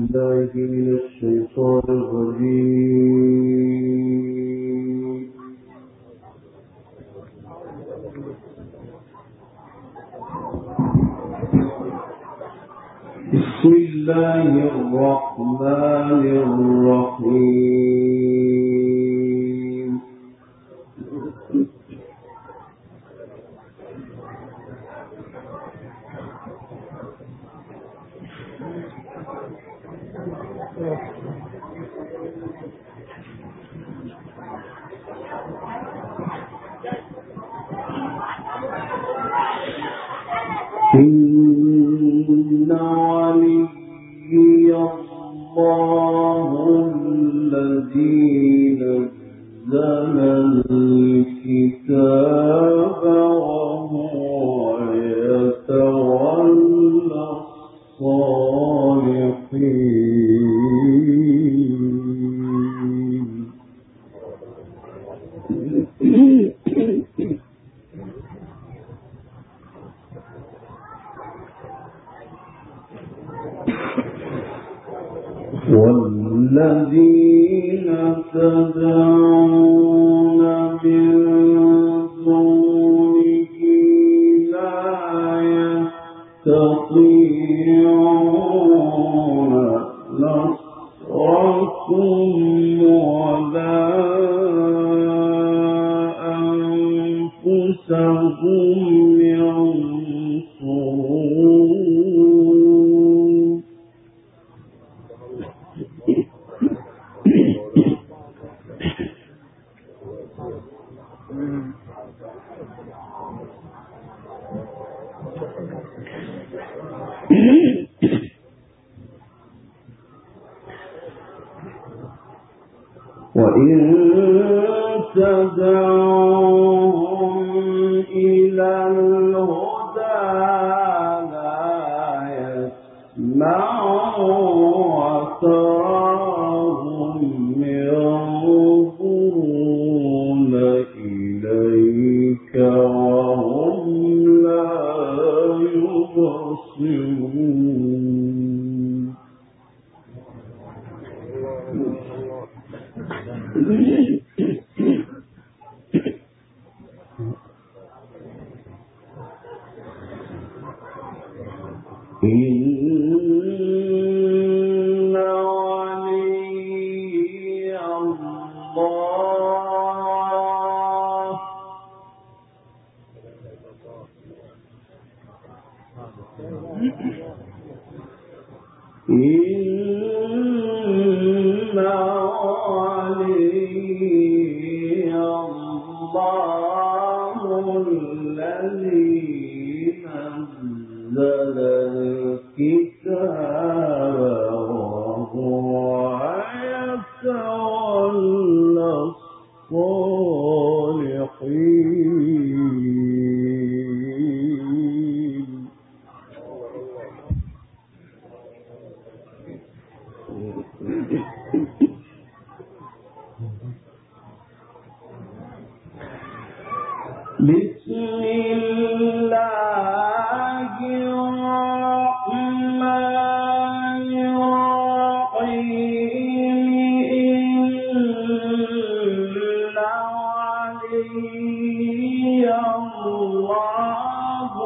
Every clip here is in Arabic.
بالله من الشيطان الرجيم. بسم الله الرحمن الرحيم. إن وليي الله الذي نزل الكتاب وهو يتولى الصالحين. والذين تدعون من دونه لا يستطيعون نصركم ولا أنفسهم ينصرون. وإن تدعوهم إلى الهدى لا يسمعوا وتراهم ينظرون إليك وهم لا يبصرون. إن وليي الله الذي نزل الكتاب وهو يتولى الصالحين. بسم الله الرحمن الرحيم. إن وليي الله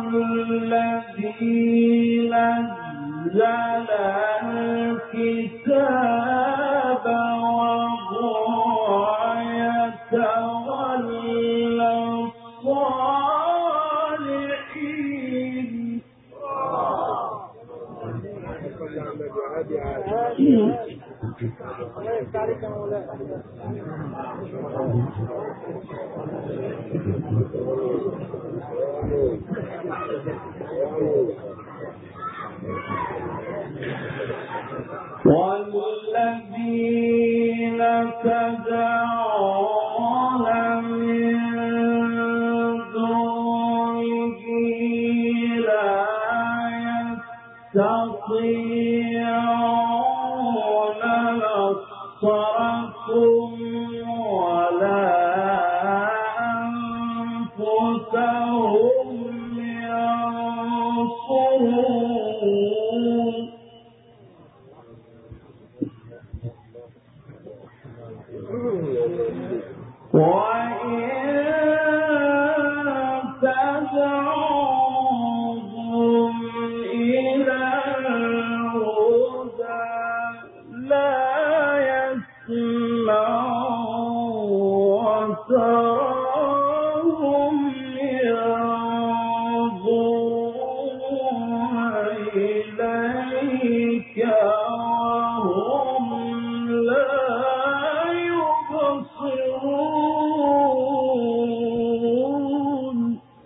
الذي نزل الكتاب وهو يتولى الصالحين. والذين تدعون من دونه لا يستطيعون نصركم ولا أنفسهم ينصرون. وتراهم ينظرون إليك وهم لا يبصرون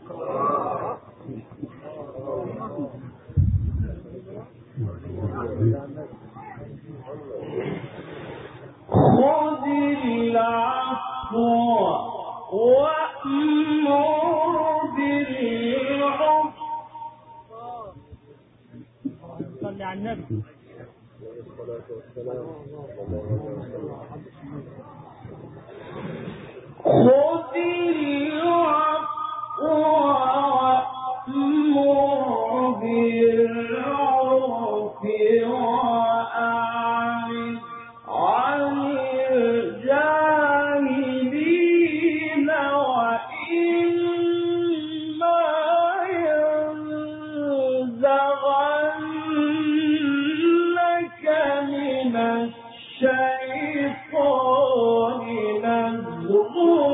خذ العفو وأمر بالعرف صلي على النبي خذ العفو وأمر بالعرف وأعرض عن الجاهلين وإما ينزغنك من الشيطان نزغ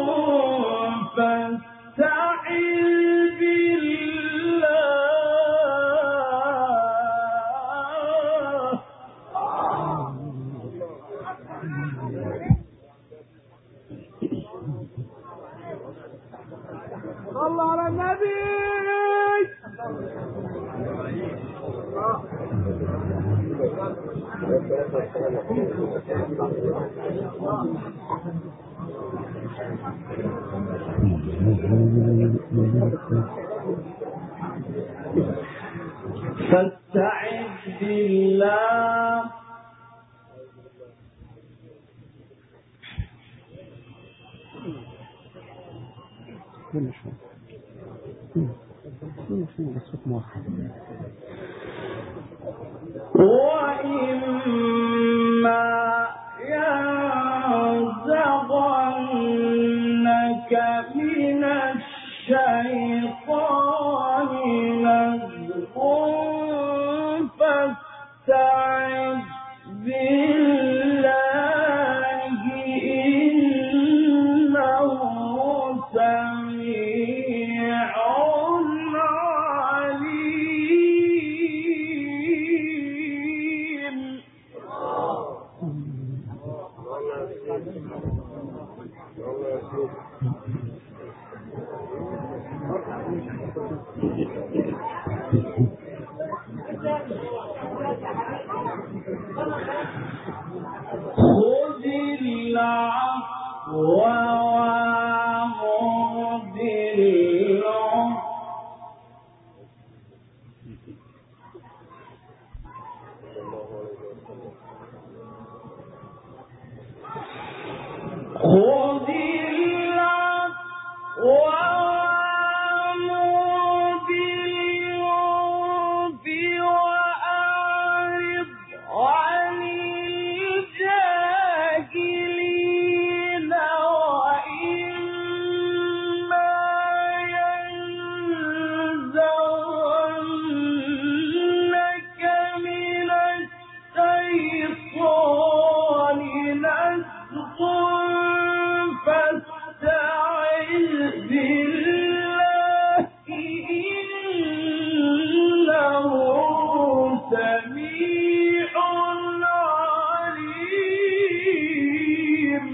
فاستعذ بالله صلى على النبي فاستعذ بالله وإما ينزغنك من الشيطان نزغ فاستعذ بالله إنه سميع عليم خذ العفو وأمر بالعرف خذ العفو وأمر بالعرف وأعرض عن الجاهلين وإما ينزغنك من الشيطان نزغ فاستعذ بالله إنه سميع عليم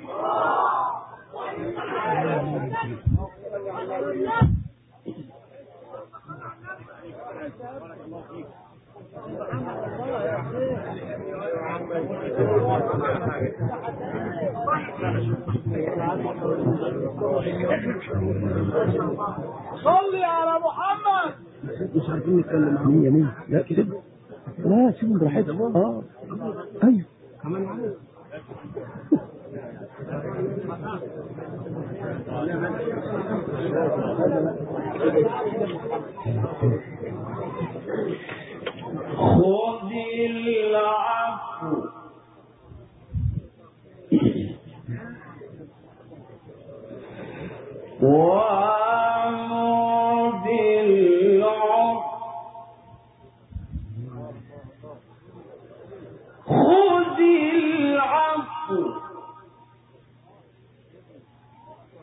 صلي على محمد مش عارفين نتكلم عن مين لا كده لا سيبهم براحتهم ايوه كمان معايا خذ العفو وأمر بالعرف خذ العفو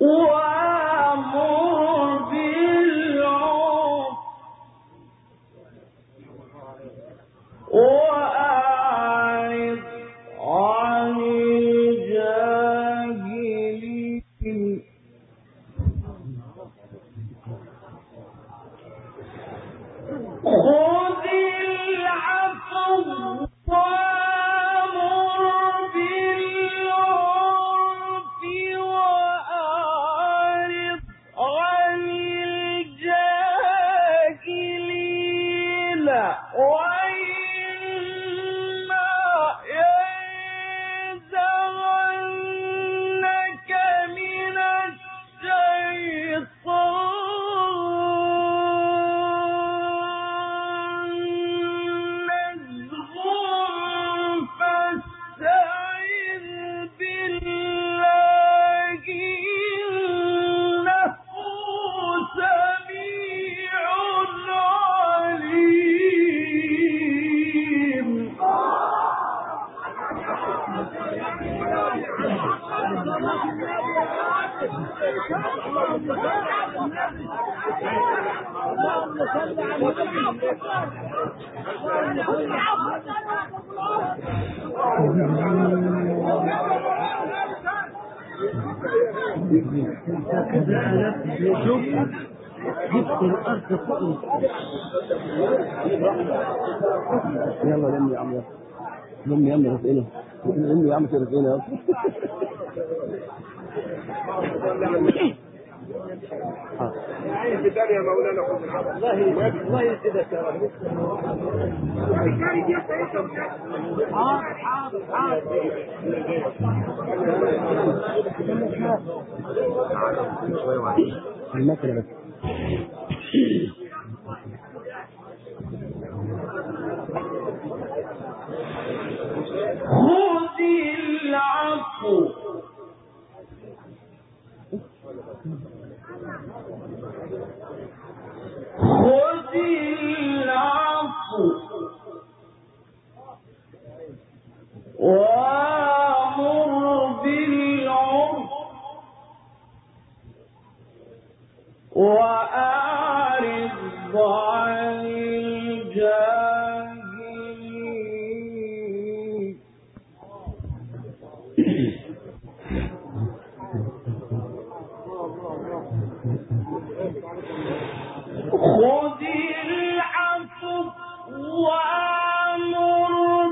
وأمر بالعرف وأعرض عن الجاهلين خذ العفو وأمر بالعرف وأعرض عن الجاهلين وإما ينزغنك من الشيطان نزغ فاستعذ بالله إنه سميع عليم كذا ألف شوف جبت الأرض فوق. يلا لم يا عم لم يا عم رسئله لم يا عم رسئله الكتاب يا مولانا الله يسعدك يا رب. المكنة بس خذ العفو خذ العفو وأمر بالعرف وأعرض عن الجاهلين خذ العفو وأمر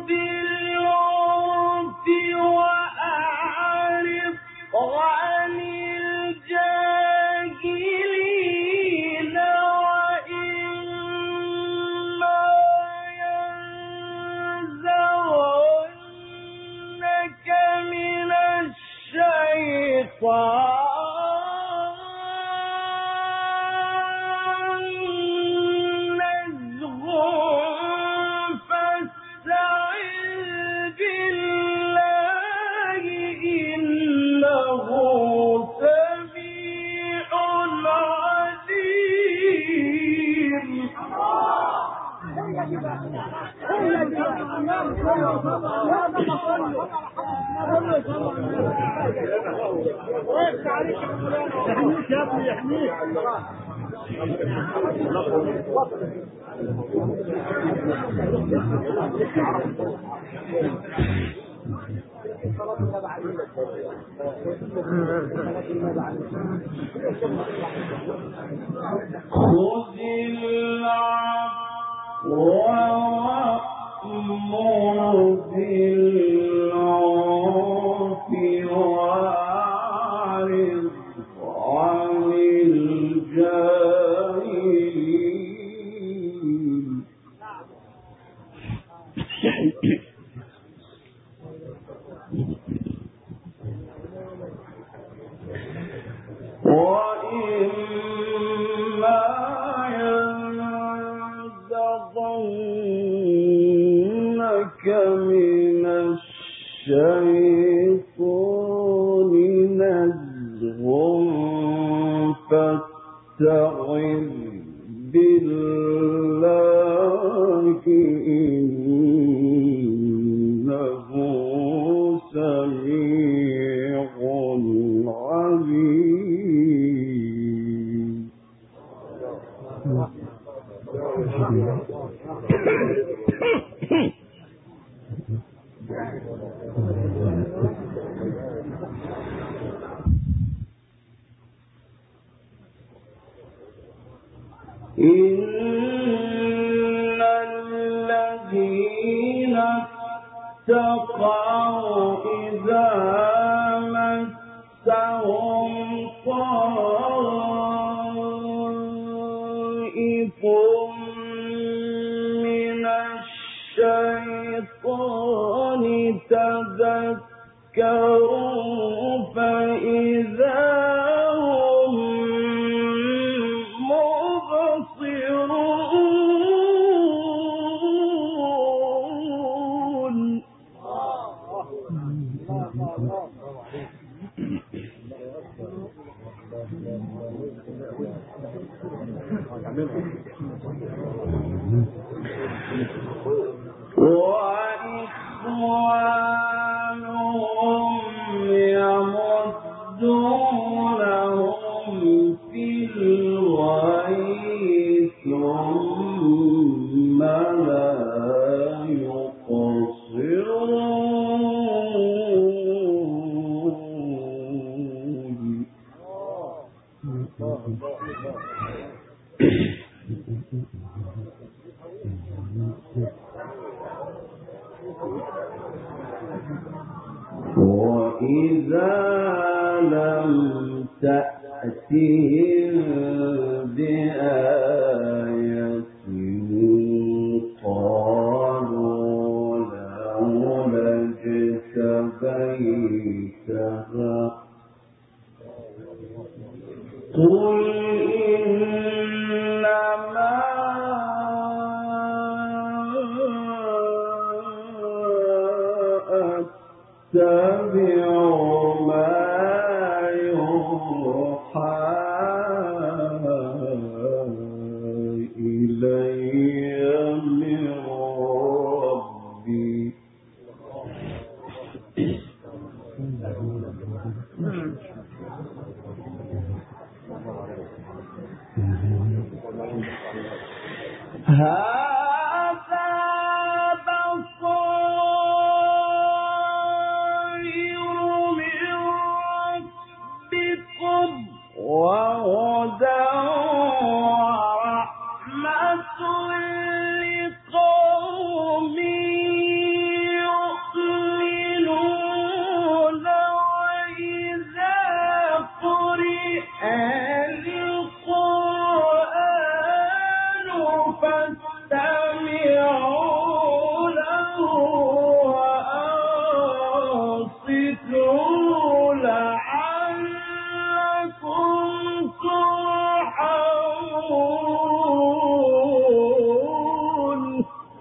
بالعرف وأعرض عن الجاهلين وإما ينزغنك من الشيطان يحميك يا ابني يحميك. خذ العفو وأمر بالعرف وأعرض عن الجاهلين وإما ينزغنك من الشيطان نزغ فاستعذ بالله إنه سميع عليم إن الذين اتقوا إذا مسهم طائف من الشيطان تذكروا فإذا هم مبصرون. وإخوانهم يمدونهم في الغي ثم لا يقصرون. وإذا لم تأتهم بآية قالوا لولا اجتبيتها قل إنما أتبع ما يوحى إلي من ربي. هذا بصائر من ربكم وهدى ورحمة لقوم يؤمنون. وإذا قرئ القرآن فاستمعوا له وأنصتوا لعلكم ترحمون.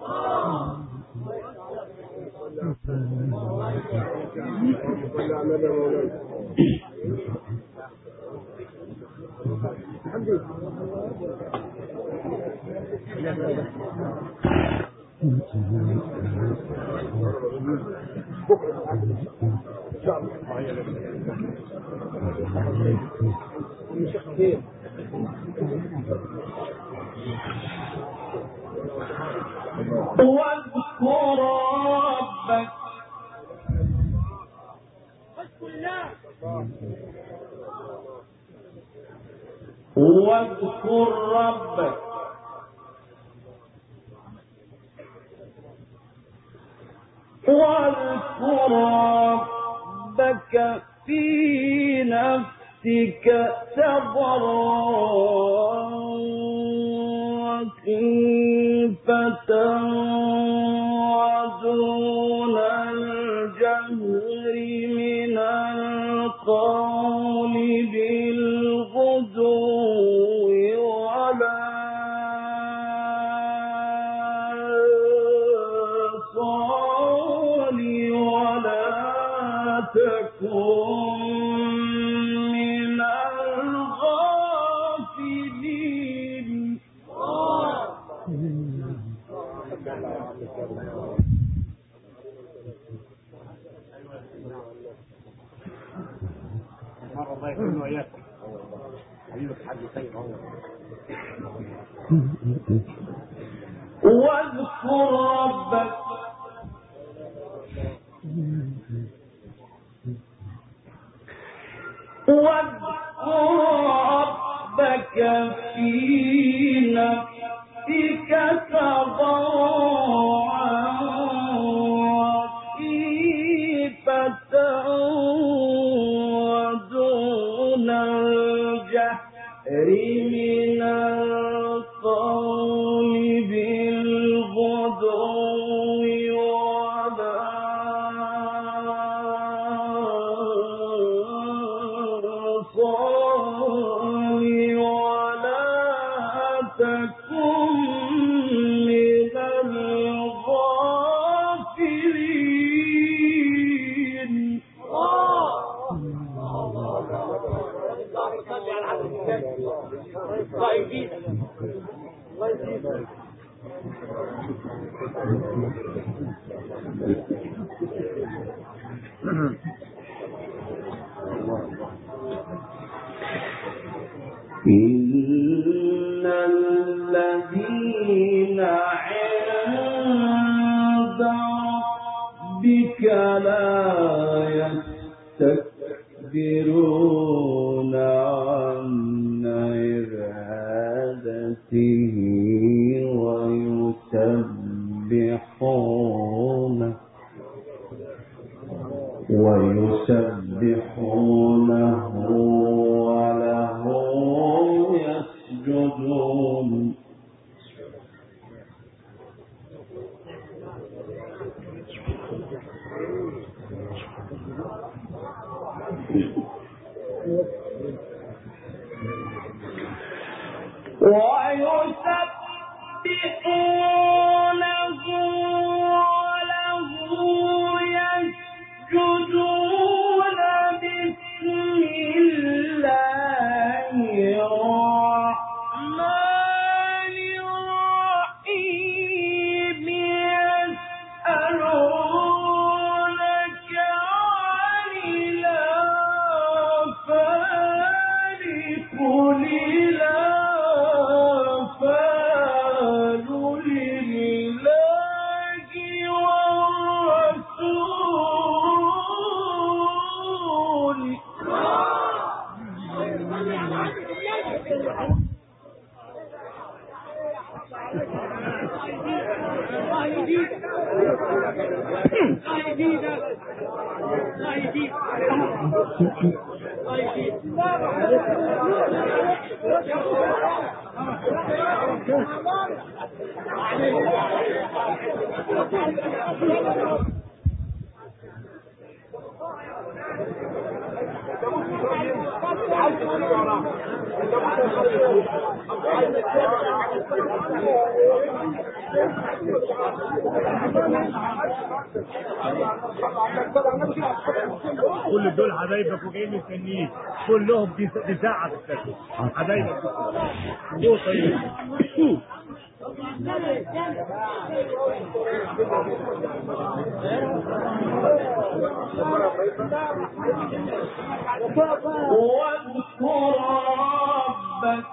واذكر ربك واذكر ربك في نفسك تضرعا وخيفة ودون الجهر من القول بالغدو ولا صال ولا تكن من الغافلين. الله يكون وياكم حبيبك حد خير هو. واذكر ربك في نفسك إن الذين عند ربك لا يستكبرون عن عبادته ويسبحونه وله يسجدون كل دول حبايبك وجايين مستنيين كلهم دي ساعة في السكن حبايبك دول طيب واذكر ربك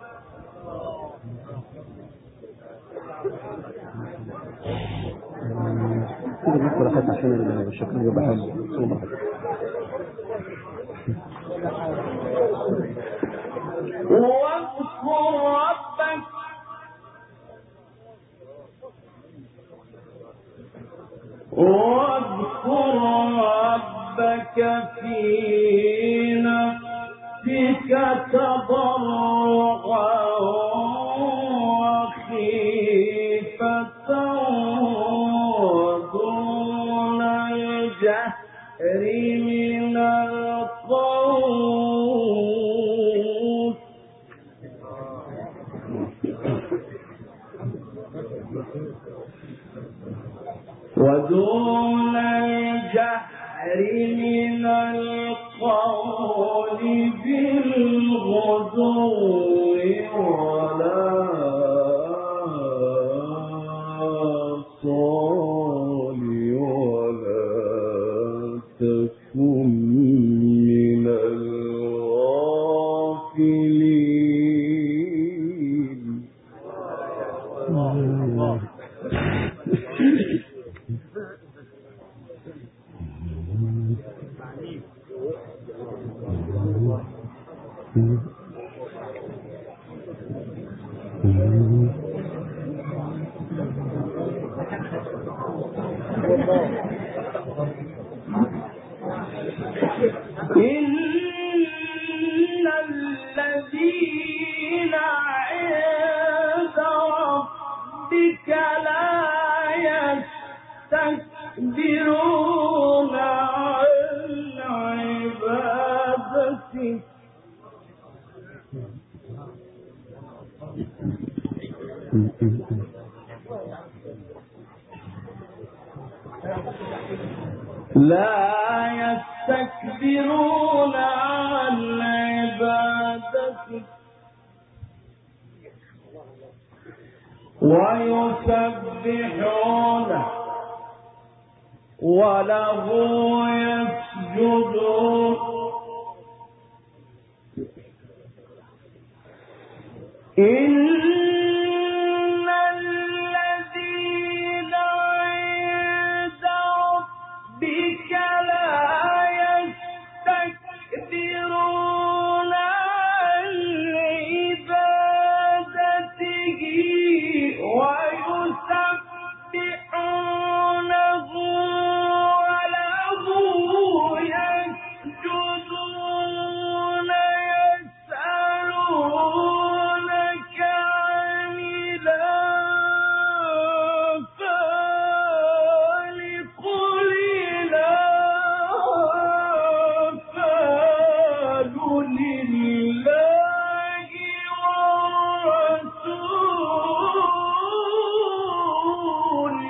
كده بس راحت عشان الشكل يبقى حلو واذكر ربك في نفسك تضرعا وخيفة ودون الجهر من القول ودون الجهر من القول بالغدو ولا صال ولا تكن من الغافلين إن الذين عند ربك لا يستكبرون عن عبادته ويسبحونه وله يسجدون إن الذين عند ربك لا يستكبرون عن عبادته ويسبحونه وله يسجدون يسألونك عن الأنفال قل الأنفال لله والرسول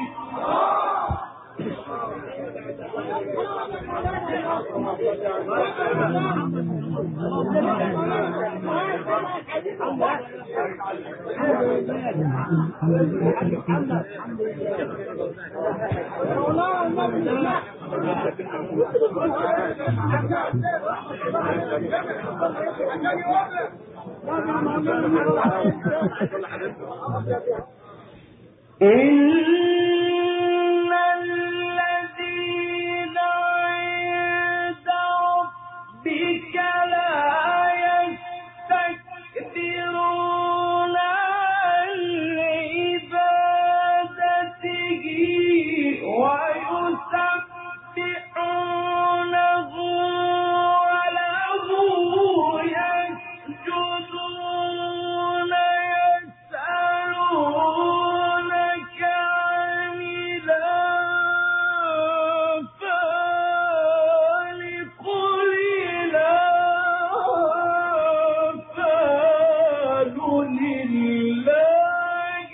إن الذين عند ربك لا يستكبرون عن عبادته ويسبحونه وله يسجدون يسألونك عن الأنفال قل الأنفال لله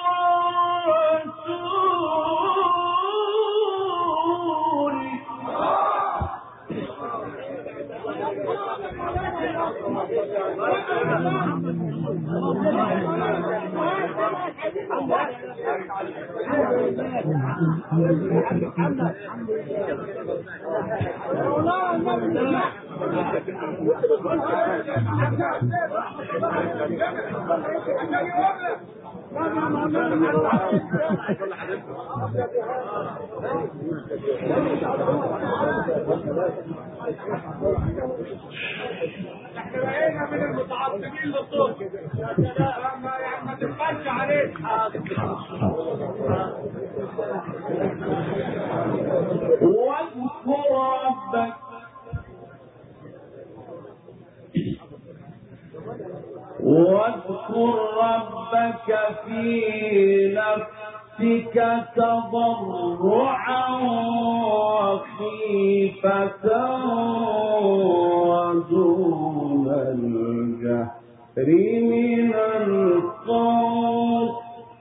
والرسول احنا بقينا من المتعصبين للصوت ما تبقاش عليك واذكر ربك في نفسك تضرعا وخيفة ودون الجهر من القول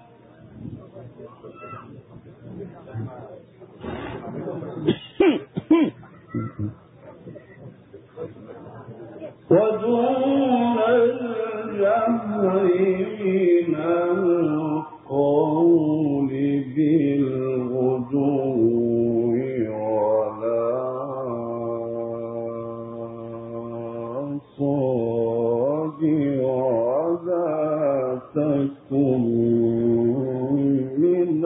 ودون الجهر من القول بالغدو ولا صاد ولا تكن من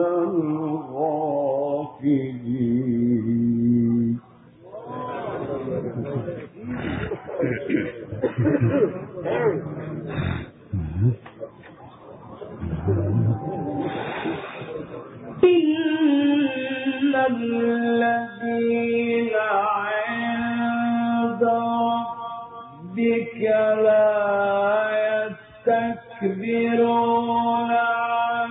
الغافلين إن الذين عند ربك لا يستكبرون عن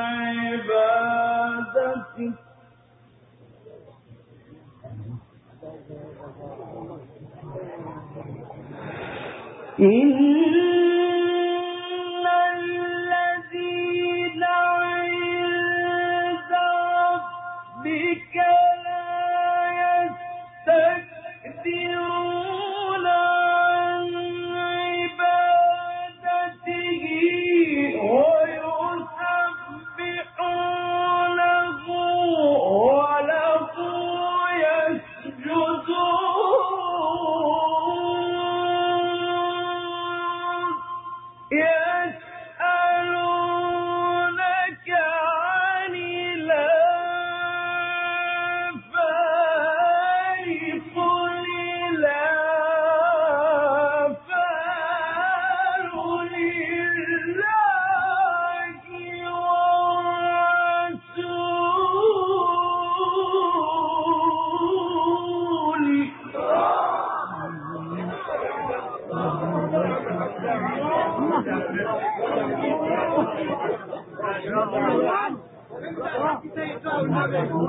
عبادته إن الذين عند ربك لا يستكبرون عن عبادته ويسبحونه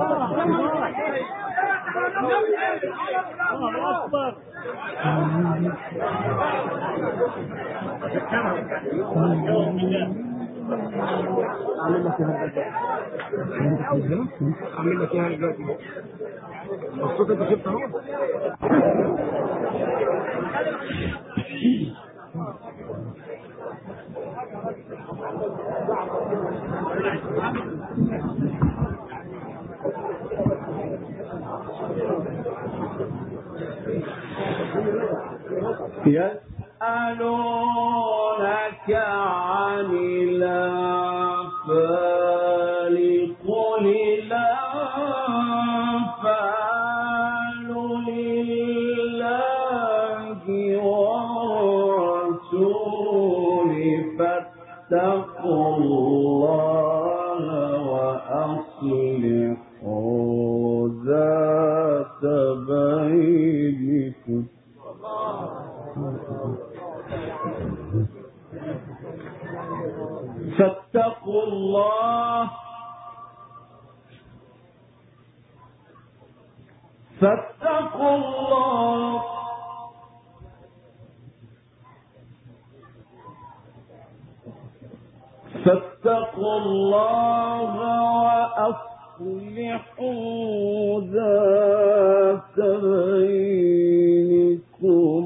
أكبر. أعمل لك إيه دلوقتي؟ الصوت أنت شفته أهو. يسألونك عن الأنفال قل الأنفال لله والرسول فاتقوا الله وأصلحوا ذات بينكم. فاتقوا الله فاتقوا الله فاتقوا الله وأصلحوا ذات بينكم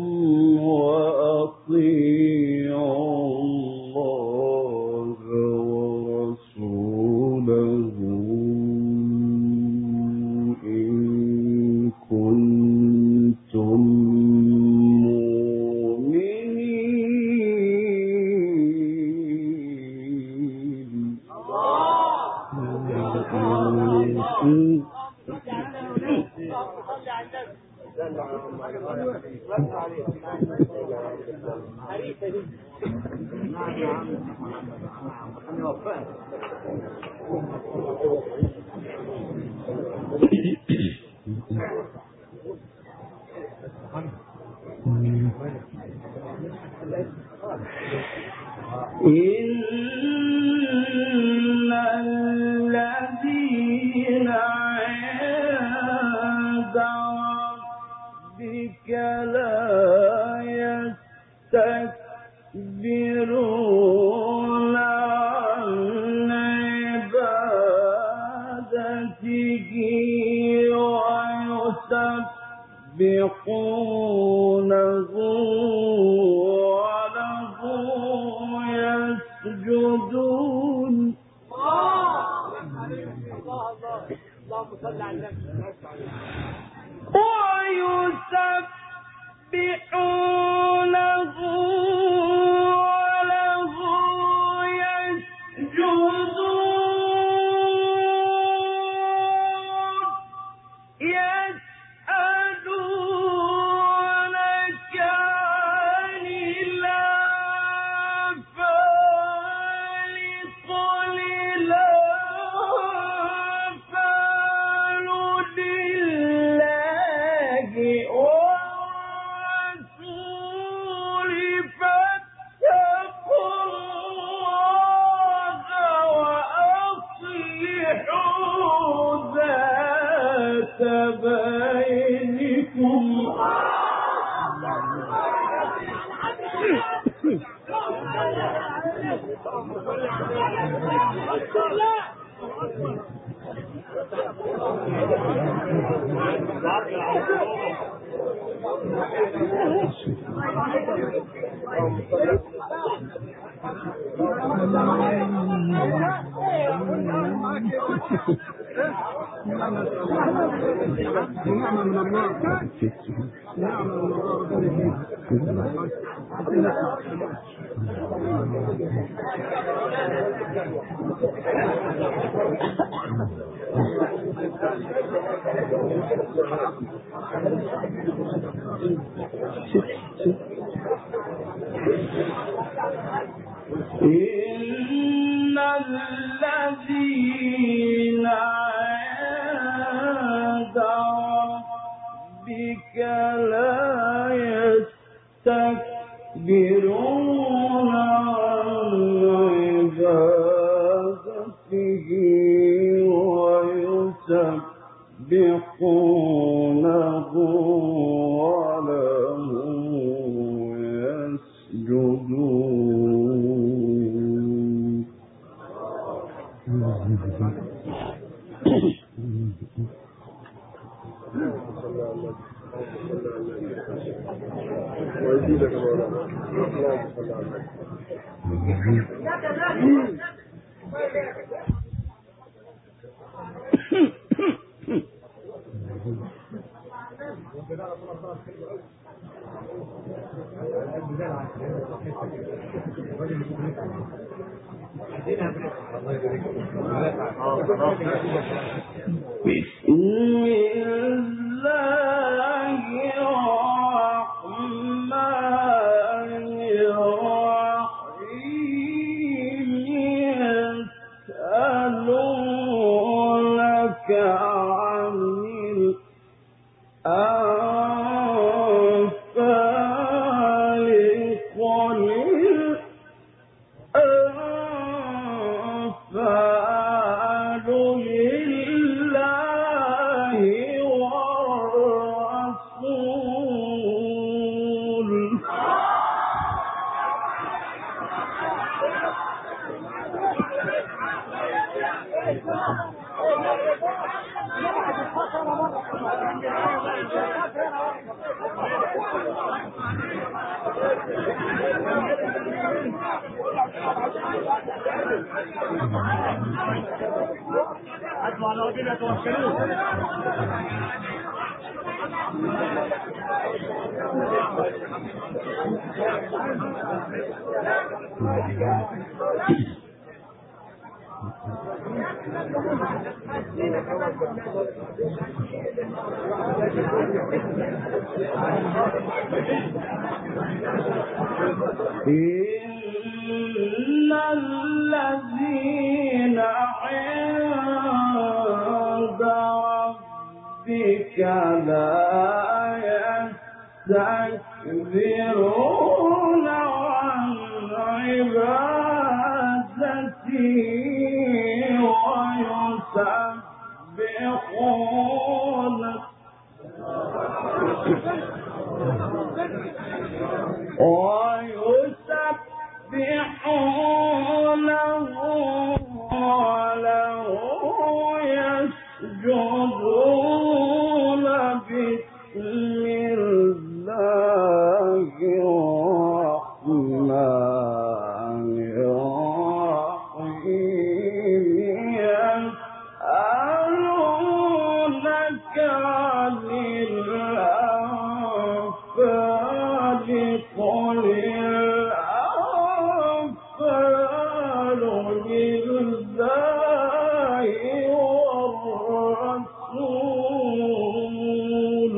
وأطيعوا الله ورسوله إن كنتم مؤمنين. إن الذين عند ربك لا يستكبرون عن عبادته ويسبحونه وله يسجدون. اللهم صل على النبي. ويسبحونه وله يسجدون. يسألونك عن الأنفال قل الأنفال لله والرسول فاتقوا الله وأصلحوا ذات بينكم. نعمة من الله. نعمة من إن الذين عند ربك لا يستكبرون عن عبادته ويسبحونه يسبحونه وله يسجدون بسم الله الرحمن الرحيم يسألونك عن الأنفال قل الأنفال لله والرسول حسبوا على ربنا توكلوا. إن الذين عند ربك لا يستكبرون عن عبادته ويسبحونه وله يسجدون بسم الله الرحمن الرحيم يسألونك عن الأنفال قل الأنفال لله والرسول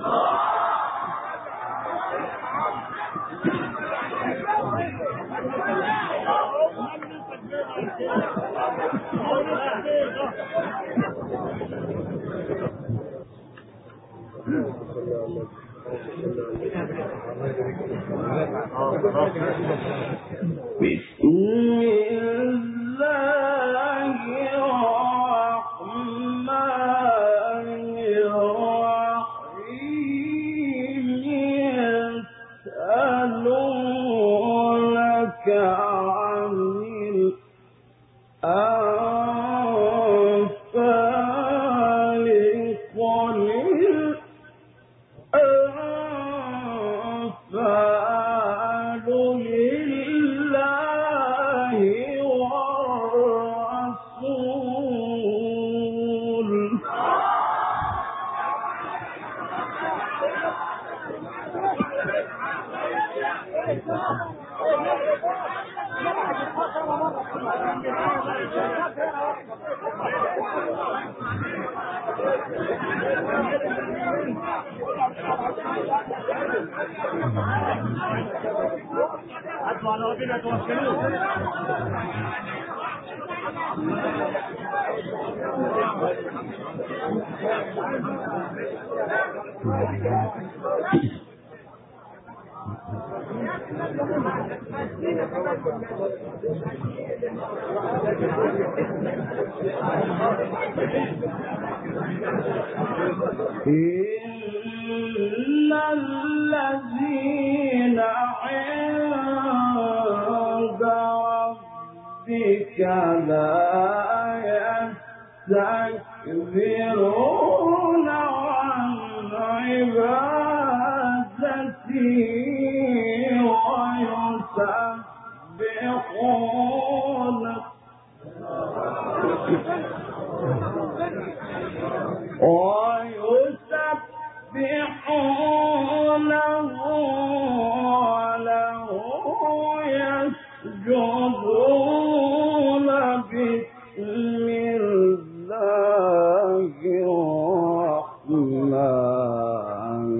بسم الله الرحمن الرحيم يسألونك عن الأنفال قل الأنفال لله والرسول حسبوا على ربنا توكلوا. إن الذين عند ربك لا يستكبرون عن عبادته ويسبحونه وله يسجدون بسم الله الرحمن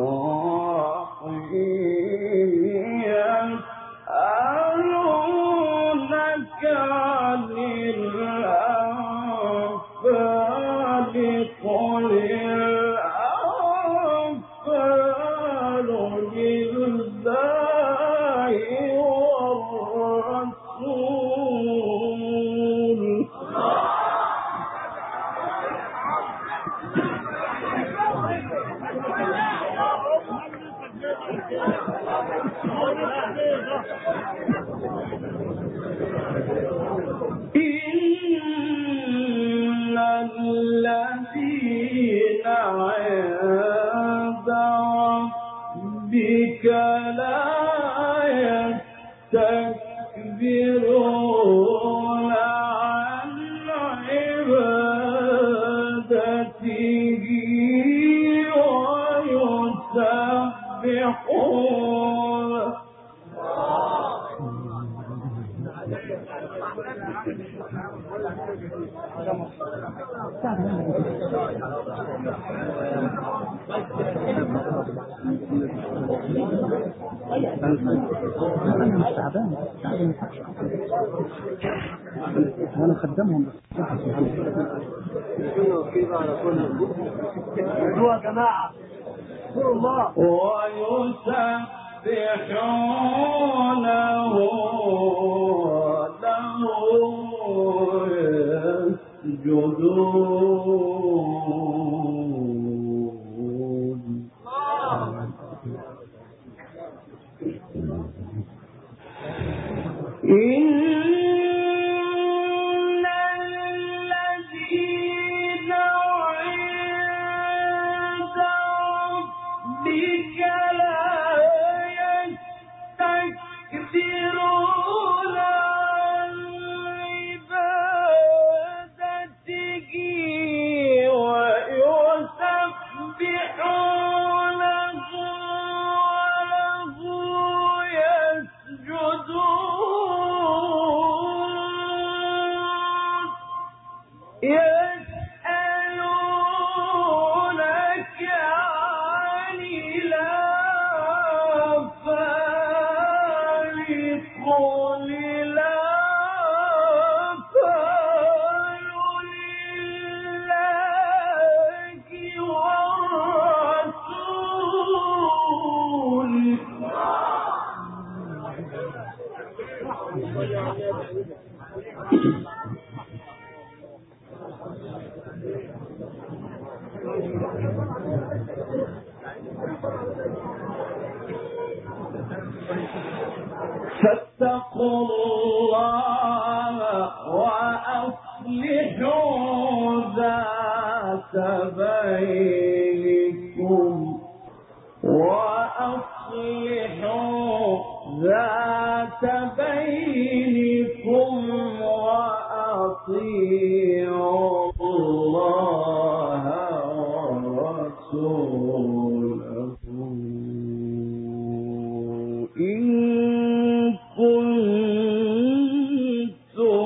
الرحيم يسألونك عن الأنفال قل الأنفال لله والرسول إن الذين عند ربك لا يستكبرون عن عبادته ويسبحون أنا مش تعبان وأنا خدمهم بس يا جماعة الله ويسبحونه له يسجدون إن الذين عند ربك لا يستكبرون عن عبادته ويسبحونه وله يسجدون يسألونك عن الأنفال قل الأنفال لله والرسول فاتقوا الله وأصلحوا ذات بينكم وأطيعوا الله ورسوله إن كنتم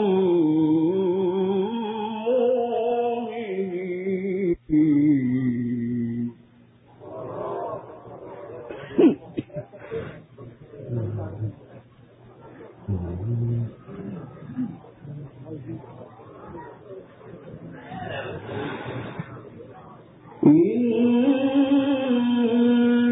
مؤمنين إن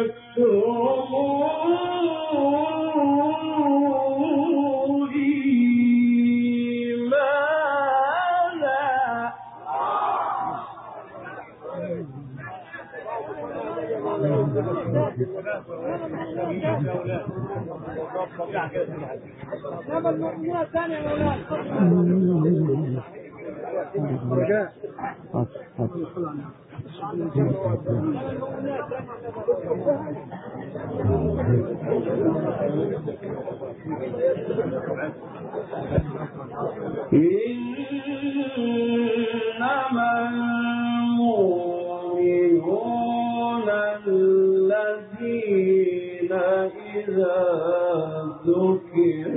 إنما المؤمنون الذين إذا ذكر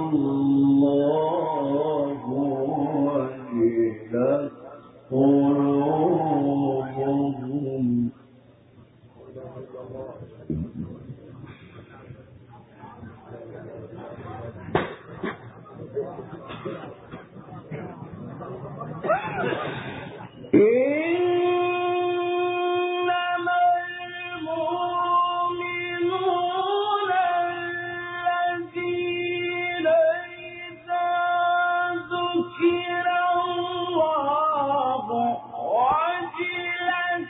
الله وجلت قلوبهم إنما المؤمنون الذين إذا ذكر الله وجلت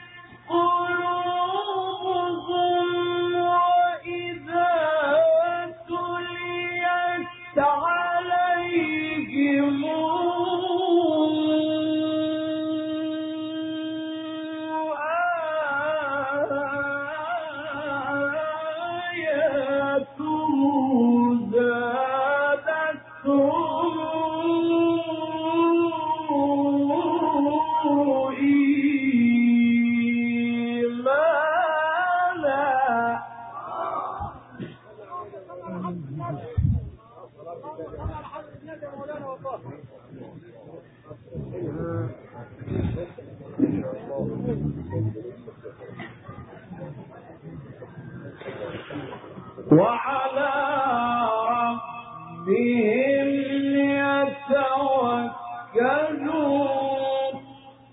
قلوبهم وإذا تليت عليهم وعلى ربهم يتوكلون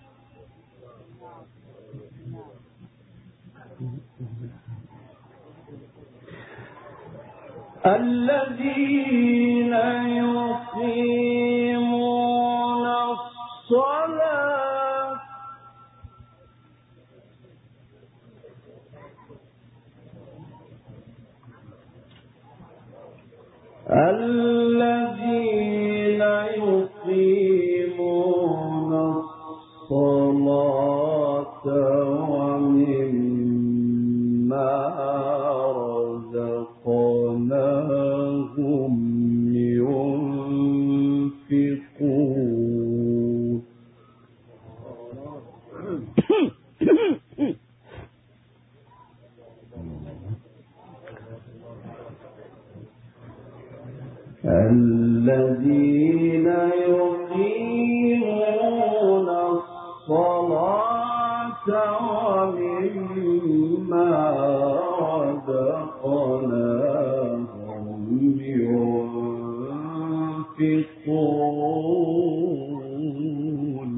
الذين يقيمون الصلاة الذين يقيمون الصلاة ومما رزقناهم ينفقون الذين يقيمون الصلاة ومما رزقناهم ينفقون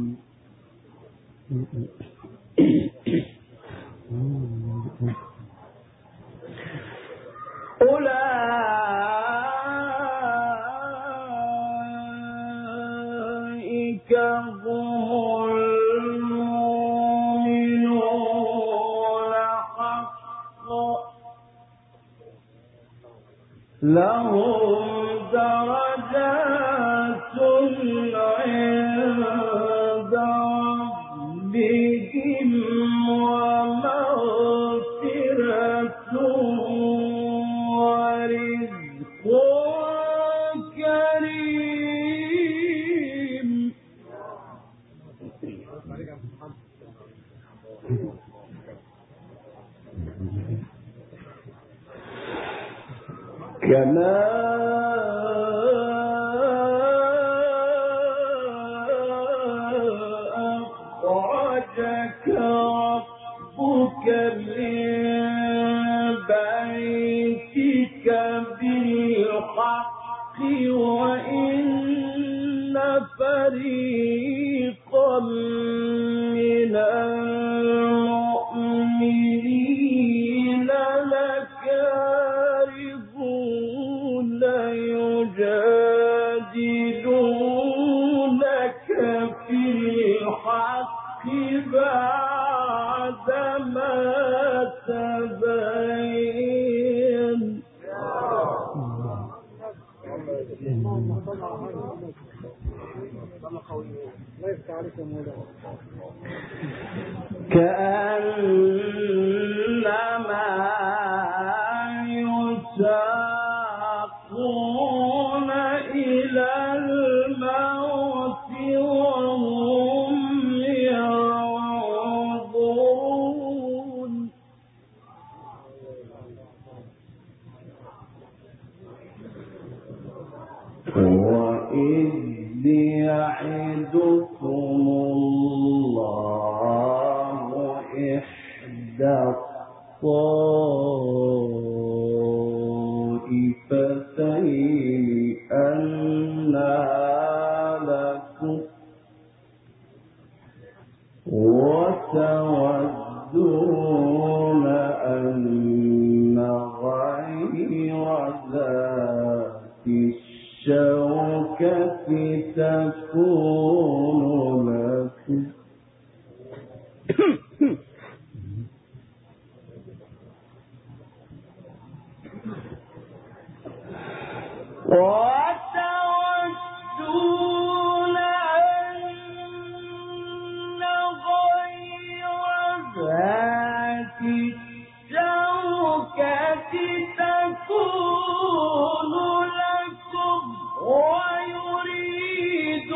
أولئك هم المؤمنون حقا لهم درجات عند ربهم ومغفرة ورزق كريم كما أخرجك ربك من بيتك بالحق وإن فريقا من المؤمنين ما تبين كأنما يساقون إلى الموت وهم ينظرون وإذ يعدكم الله إحدى الطائفتين أنها لكم وتودون أن غير ذات الشوكة تكون لكم وتودون أن غير ذات الشوكة تكون لكم ويريد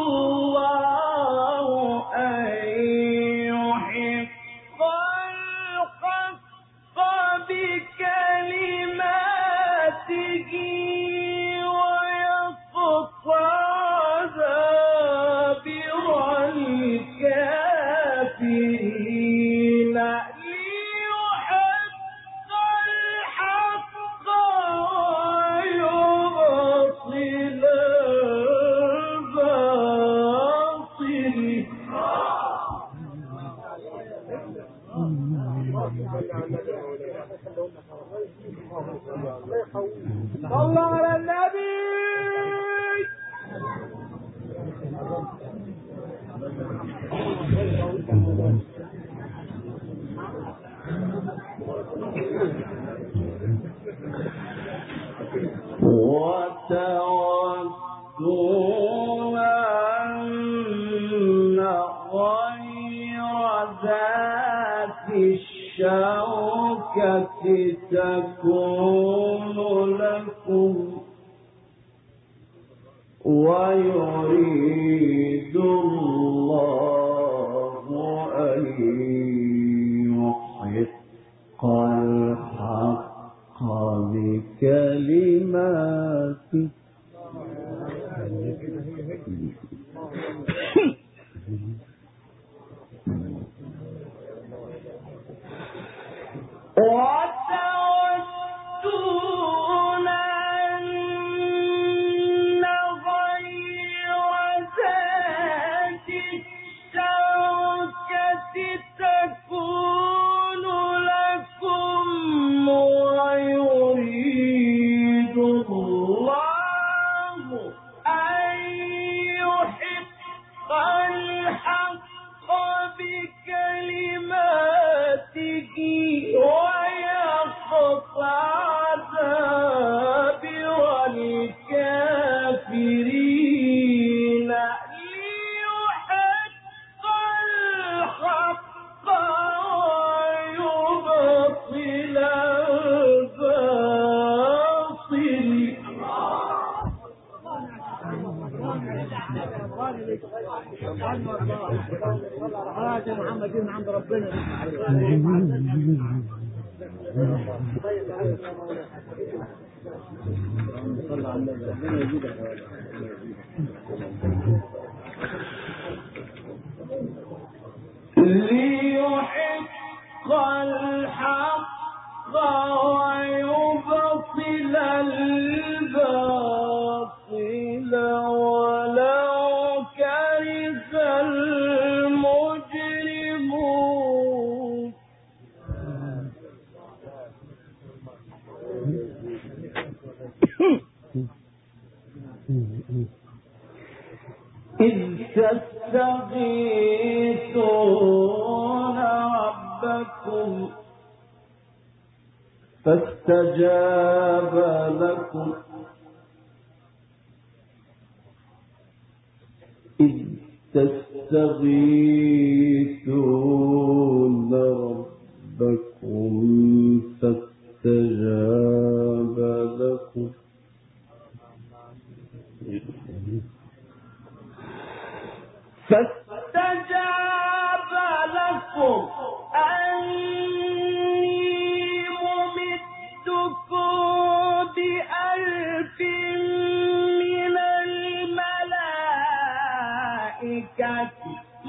الله أن يحق الحق بكلماته ويقطع دابر الكافرين ليحق الحق ويبطل صلى على النبي وتودون أن غير ذات الشوكة تكون لكم ويريد الله أن يحق الحق بكلماته وتودون أن غير ذات الشوكة تكون لكم ويريد الله أن يحق الحق بكلماته ويقطع دابر الكافرين ليحق الحق ويبطل الباطل محمد من عند ربنا ليحق الحق ويبطل الباطل ولو كره المجرمون إذ تستغيثون ربكم لكم فاستجاب لكم إذ تستغيثون ربكم فاستجاب لكم أني ممدكم ب1000 من الملائكة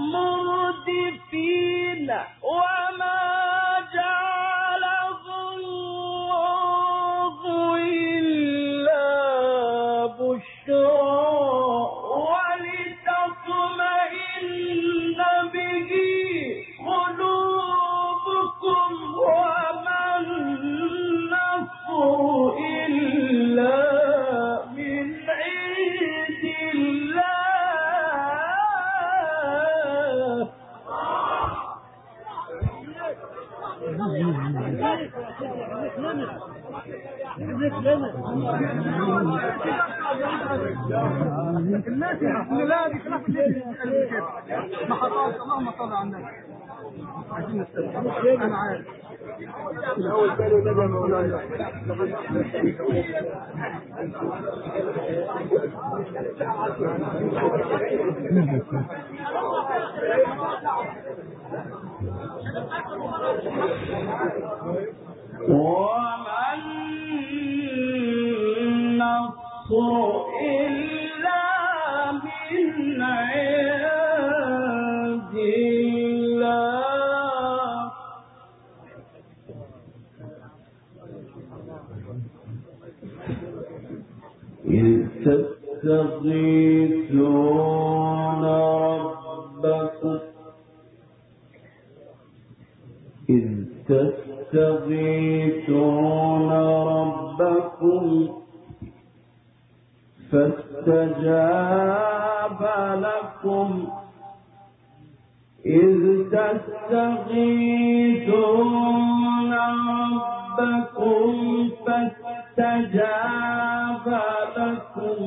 مردفين وما جعله الله إلا بشرى ولتطمئن به قلوبكم وما النصر إلا من عند الناس لا دي خلاف محطات. اللهم صل على النبي. عايزين نستفيد. انا عارف الاول كانوا نبي مولانا وما النصر إلا من عند الله إذ تستغيثون ربكم فاستجاب لكم إذ تستغيثون ربكم فاستجاب لكم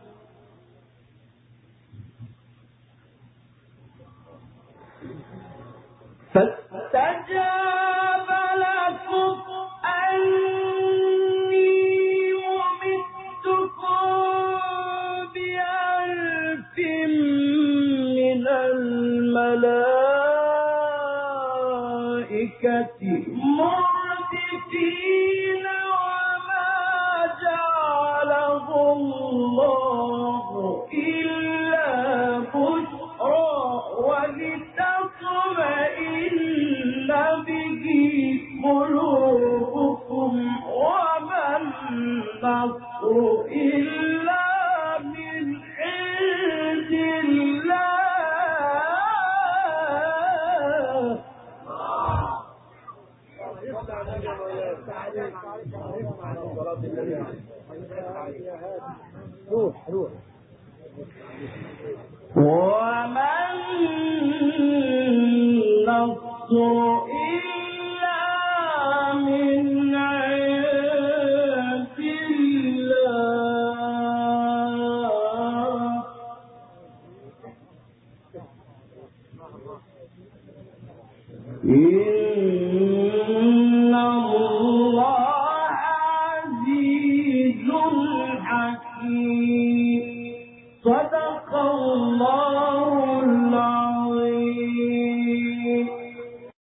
أني ممدكم ب1000 من الملائكة مردفين وما جعله الله إلا بشرى ولتطمئن به قلوبكم وما النصر إلا من عند الله وما النصر إلا من عند الله إن الله عزيز حكيم صدق الله